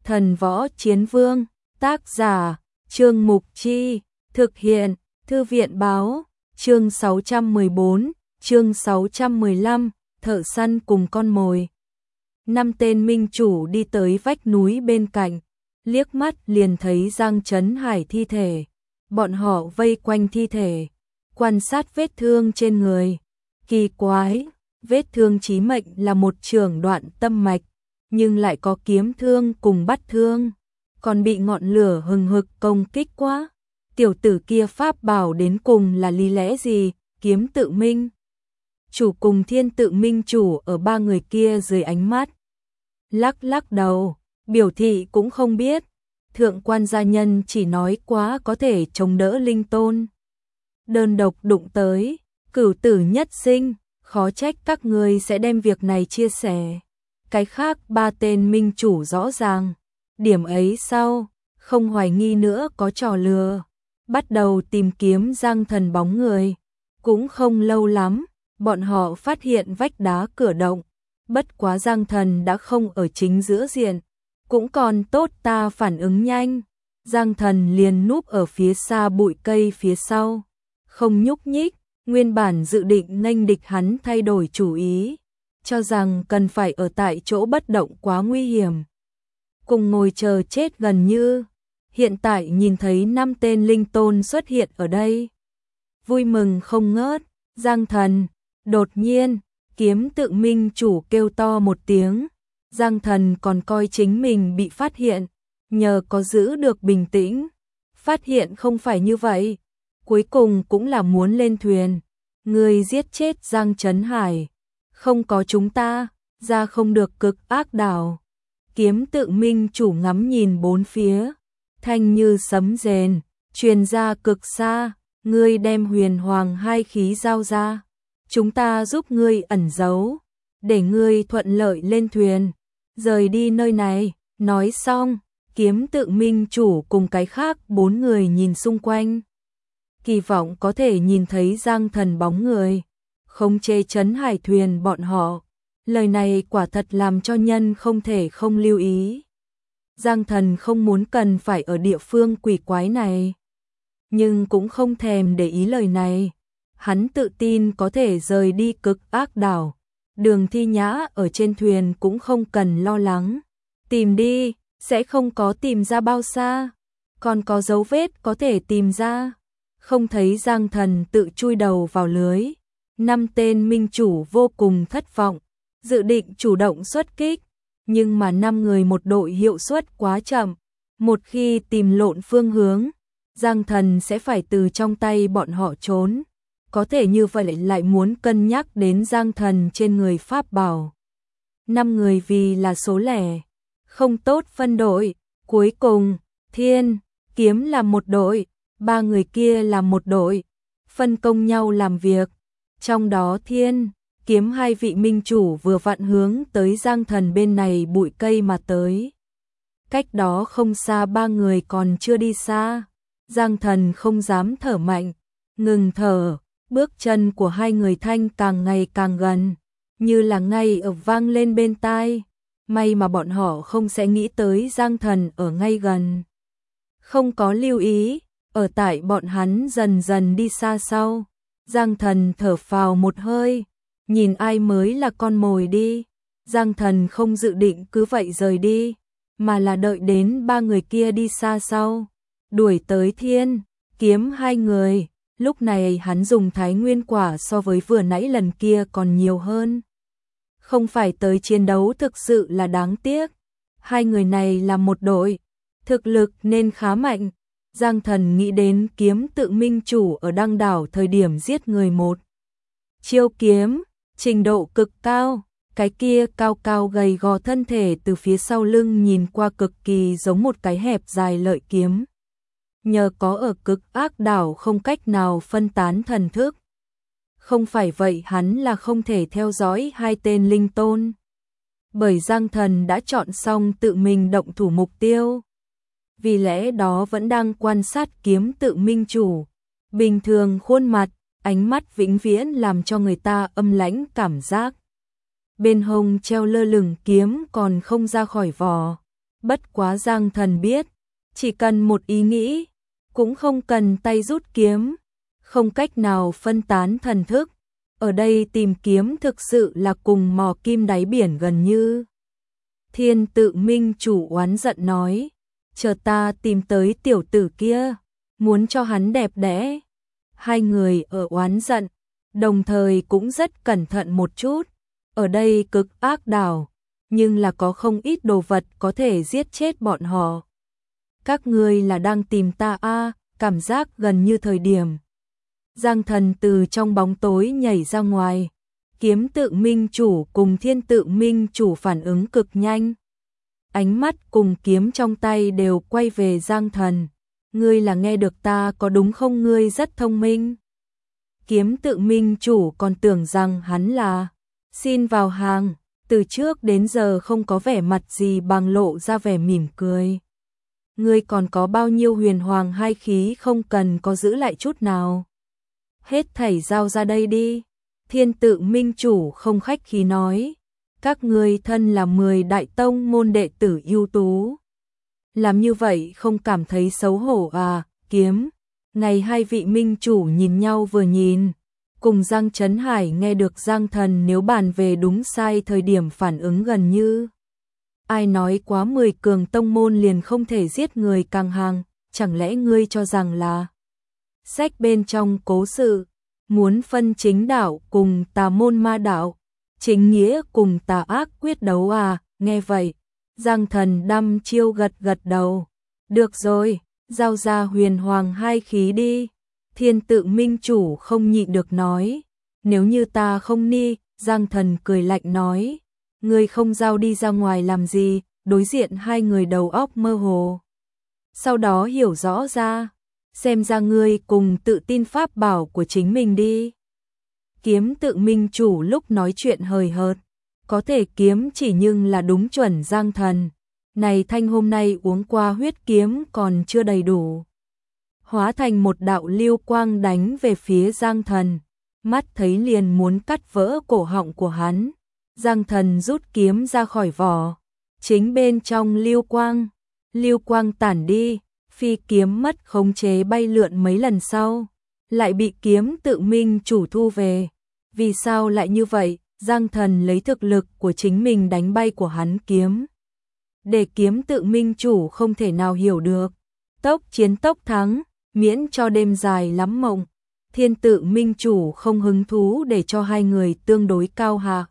Thần Võ Chiến Vương, tác giả, Trương Mục Chi, thực hiện, Thư viện báo, chương 614, chương 615, thợ săn cùng con mồi. 5 tên minh chủ đi tới vách núi bên cạnh, liếc mắt liền thấy Giang Trấn Hải thi thể. Bọn họ vây quanh thi thể, quan sát vết thương trên người. Kỳ quái, vết thương chí mệnh là một chưởng đoạn tâm mạch, nhưng lại có kiếm thương cùng bắt thương, còn bị ngọn lửa hừng hực công kích quá. Tiểu tử kia pháp bảo đến cùng là lý lẽ gì? Kiếm Tự Minh chủ cùng Thiên Tự Minh chủ ở ba người kia dưới ánh mắt lắc lắc đầu, biểu thị cũng không biết. Thượng quan gia nhân chỉ nói quá có thể chống đỡ linh tôn. Đơn độc đụng tới, cửu tử nhất sinh, khó trách các ngươi sẽ đem việc này chia sẻ. Cái khác ba tên minh chủ rõ ràng, điểm ấy sau, không hoài nghi nữa có trò lừa. Bắt đầu tìm kiếm Giang Thần bóng người. Cũng không lâu lắm, bọn họ phát hiện vách đá cửa động. Bất quá Giang Thần đã không ở chính giữa diện. Cũng còn tốt ta phản ứng nhanh. Giang Thần liền núp ở phía xa bụi cây phía sau, không nhúc nhích. Nguyên bản dự định nghênh địch hắn thay đổi chủ ý, cho rằng cần phải ở tại chỗ bất động quá nguy hiểm, cùng ngồi chờ chết gần như. Hiện tại nhìn thấy 5 tên linh tôn xuất hiện ở đây, vui mừng không ngớt. Giang Thần, đột nhiên, Kiếm Tự Minh chủ kêu to một tiếng. Giang Thần còn coi chính mình bị phát hiện, nhờ có giữ được bình tĩnh. Phát hiện không phải như vậy, cuối cùng cũng là muốn lên thuyền. Người giết chết Giang Trấn Hải, không có chúng ta, ra không được cực ác đảo. Kiếm Tự Minh chủ ngắm nhìn bốn phía, thanh như sấm rền, truyền ra cực xa. Ngươi đem huyền hoàng hai khí giao ra, chúng ta giúp ngươi ẩn giấu, để ngươi thuận lợi lên thuyền, rời đi nơi này. Nói xong, Kiếm Tự Minh chủ cùng cái khác 4 người nhìn xung quanh, kỳ vọng có thể nhìn thấy Giang Thần bóng người, không chê Trấn Hải thuyền bọn họ. Lời này quả thật làm cho nhân không thể không lưu ý. Giang Thần không muốn cần phải ở địa phương quỷ quái này, nhưng cũng không thèm để ý lời này. Hắn tự tin có thể rời đi cực ác đảo. Đường Thi Nhã ở trên thuyền cũng không cần lo lắng. Tìm đi, sẽ không có tìm ra bao xa. Còn có dấu vết có thể tìm ra. Không thấy Giang Thần tự chui đầu vào lưới. 5 tên minh chủ vô cùng thất vọng, dự định chủ động xuất kích. Nhưng mà 5 người một đội hiệu suất quá chậm. Một khi tìm lộn phương hướng, Giang Thần sẽ phải từ trong tay bọn họ trốn. Có thể như vậy lại muốn cân nhắc đến Giang Thần trên người pháp bảo. 5 người vì là số lẻ, không tốt phân đội. Cuối cùng, Thiên, Kiếm là một đội, 3 người kia là một đội, phân công nhau làm việc. Trong đó Thiên, Kiếm 2 vị minh chủ vừa vặn hướng tới Giang Thần bên này bụi cây mà tới. Cách đó không xa 3 người còn chưa đi xa. Giang Thần không dám thở mạnh, ngừng thở. Bước chân của 2 người thanh càng ngày càng gần, như là ngay ở vang lên bên tai. May mà bọn họ không sẽ nghĩ tới Giang Thần ở ngay gần, không có lưu ý. Ở tại bọn hắn dần dần đi xa sau, Giang Thần thở phào một hơi, nhìn ai mới là con mồi đi. Giang Thần không dự định cứ vậy rời đi, mà là đợi đến 3 người kia đi xa sau, đuổi tới Thiên, Kiếm 2 người. Lúc này hắn dùng Thái Nguyên quả so với vừa nãy lần kia còn nhiều hơn. Không phải tới chiến đấu thực sự là đáng tiếc. 2 người này là một đội, thực lực nên khá mạnh. Giang Thần nghĩ đến Kiếm Tự Minh chủ ở Đăng Đảo thời điểm giết người một chiêu kiếm, trình độ cực cao. Cái kia cao cao gầy gò thân thể từ phía sau lưng nhìn qua cực kỳ giống một cái hẹp dài lợi kiếm. Nhờ có ở cực ác đảo không cách nào phân tán thần thức. Không phải vậy hắn là không thể theo dõi 2 tên linh tôn. Bởi Giang Thần đã chọn xong tự mình động thủ mục tiêu. Vì lẽ đó vẫn đang quan sát Kiếm Tự Minh chủ. Bình thường khuôn mặt, ánh mắt vĩnh viễn làm cho người ta âm lãnh cảm giác. Bên hông treo lơ lửng kiếm còn không ra khỏi vỏ. Bất quá Giang Thần biết, chỉ cần một ý nghĩ, cũng không cần tay rút kiếm, không cách nào phân tán thần thức. Ở đây tìm kiếm thực sự là cùng mò kim đáy biển gần như. Thiên Tự Minh chủ oán giận nói, chờ ta tìm tới tiểu tử kia, muốn cho hắn đẹp đẽ. Hai người ở oán giận, đồng thời cũng rất cẩn thận một chút. Ở đây cực ác đảo, nhưng là có không ít đồ vật có thể giết chết bọn họ. Các ngươi là đang tìm ta a? Cảm giác gần như thời điểm. Giang Thần từ trong bóng tối nhảy ra ngoài. Kiếm Tự Minh chủ cùng Thiên Tự Minh chủ phản ứng cực nhanh. Ánh mắt cùng kiếm trong tay đều quay về Giang Thần. Ngươi là nghe được ta có đúng không, ngươi rất thông minh. Kiếm Tự Minh chủ còn tưởng rằng hắn là xin vào hàng, từ trước đến giờ không có vẻ mặt gì bằng lộ ra vẻ mỉm cười. Ngươi còn có bao nhiêu huyền hoàng hai khí không cần có giữ lại chút nào. Hết thảy giao ra đây đi. Thiên Tự Minh chủ không khách khí nói. Các ngươi thân là 10 đại tông môn đệ tử ưu tú. Làm như vậy không cảm thấy xấu hổ à? Kiếm. Ngày hai vị minh chủ nhìn nhau vừa nhìn. Cùng Giang Trấn Hải nghe được Giang Thần nếu bàn về đúng sai thời điểm phản ứng gần như. Ai nói quá 10 cường tông môn liền không thể giết người càng hàng, chẳng lẽ ngươi cho rằng là sách bên trong cố sự, muốn phân chính đạo cùng tà môn ma đạo, chính nghĩa cùng tà ác quyết đấu à? Nghe vậy, Giang Thần đăm chiêu gật gật đầu. Được rồi, giao ra huyền hoàng hai khí đi. Thiên Tự Minh chủ không nhịn được nói. Nếu như ta không ni, Giang Thần cười lạnh nói. Ngươi không giao đi ra ngoài làm gì? Đối diện hai người đầu óc mơ hồ. Sau đó hiểu rõ ra. Xem ra ngươi cùng tự tin pháp bảo của chính mình đi. Kiếm Tự Minh chủ lúc nói chuyện hời hợt. Có thể kiếm chỉ nhưng là đúng chuẩn Giang Thần. Này thanh hôm nay uống qua huyết kiếm còn chưa đầy đủ. Hóa thành một đạo lưu quang đánh về phía Giang Thần. Mắt thấy liền muốn cắt vỡ cổ họng của hắn. Giang Thần rút kiếm ra khỏi vỏ. Chính bên trong lưu quang tản đi, phi kiếm mất khống chế bay lượn mấy lần sau, lại bị Kiếm Tự Minh chủ thu về. Vì sao lại như vậy? Giang Thần lấy thực lực của chính mình đánh bay của hắn kiếm. Để Kiếm Tự Minh chủ không thể nào hiểu được. Tốc chiến tốc thắng, miễn cho đêm dài lắm mộng. Thiên Tự Minh chủ không hứng thú để cho hai người tương đối cao hạ.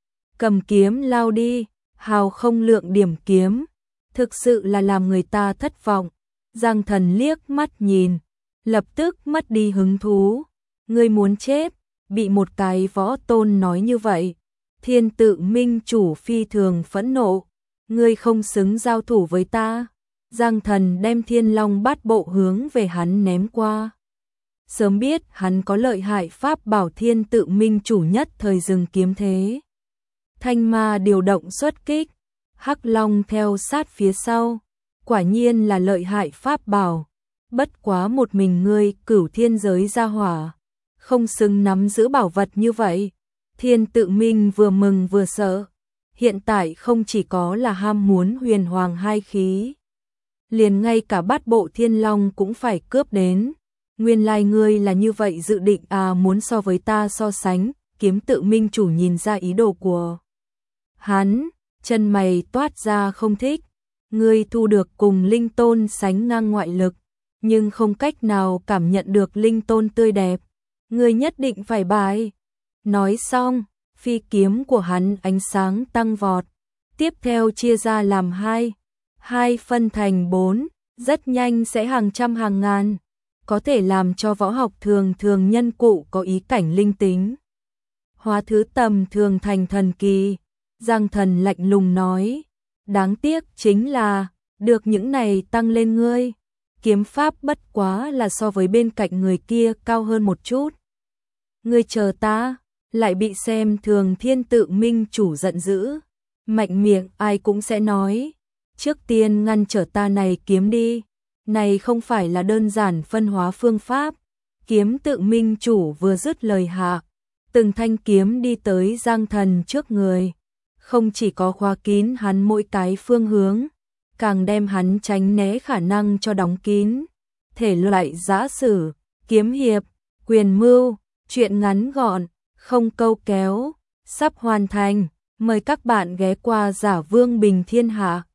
Cầm kiếm lao đi, hào không lượng điểm kiếm. Thực sự là làm người ta thất vọng. Giang Thần liếc mắt nhìn, lập tức mất đi hứng thú. Ngươi muốn chết, bị một cái võ tôn nói như vậy. Thiên Tự Minh chủ phi thường phẫn nộ. Ngươi không xứng giao thủ với ta. Giang Thần đem Thiên Long Bát Bộ hướng về hắn ném qua. Sớm biết hắn có lợi hại pháp bảo, Thiên Tự Minh chủ nhất thời dừng kiếm thế. Thanh ma điều động xuất kích. Hắc Long theo sát phía sau. Quả nhiên là lợi hại pháp bảo. Bất quá một mình ngươi Cửu Thiên giới gia hỏa, không xứng nắm giữ bảo vật như vậy. Thiên Tự Minh vừa mừng vừa sợ. Hiện tại không chỉ có là ham muốn huyền hoàng hai khí, liền ngay cả Bát Bộ Thiên Long cũng phải cướp đến. Nguyên lai ngươi là như vậy dự định à, muốn so với ta so sánh. Kiếm Tự Minh chủ nhìn ra ý đồ của hắn, chân mày toát ra không thích. Ngươi thu được cùng linh tôn sánh ngang ngoại lực, nhưng không cách nào cảm nhận được linh tôn tươi đẹp. Ngươi nhất định phải bại. Nói xong, phi kiếm của hắn ánh sáng tăng vọt, tiếp theo chia ra làm hai phân thành 4, rất nhanh sẽ hàng trăm hàng ngàn, có thể làm cho võ học thường thường nhân cụ có ý cảnh linh tính, hóa thứ tầm thường thành thần kỳ. Giang Thần lạnh lùng nói, đáng tiếc chính là, được những này tăng lên ngươi. Kiếm pháp bất quá là so với bên cạnh người kia cao hơn một chút. Ngươi chờ ta, lại bị xem thường. Thiên Tự Minh chủ giận dữ. Mạnh miệng ai cũng sẽ nói, trước tiên ngăn trở ta này kiếm đi. Này không phải là đơn giản phân hóa phương pháp. Kiếm Tự Minh chủ vừa dứt lời hạ, từng thanh kiếm đi tới Giang Thần trước người. Không chỉ có khóa kín hắn mỗi cái phương hướng, càng đem hắn tránh né khả năng cho đóng kín. Thể loại giã sử, kiếm hiệp, quyền mưu, truyện ngắn gọn, không câu kéo, sắp hoàn thành. Mời các bạn ghé qua Giả Vương Bình Thiên Hạ.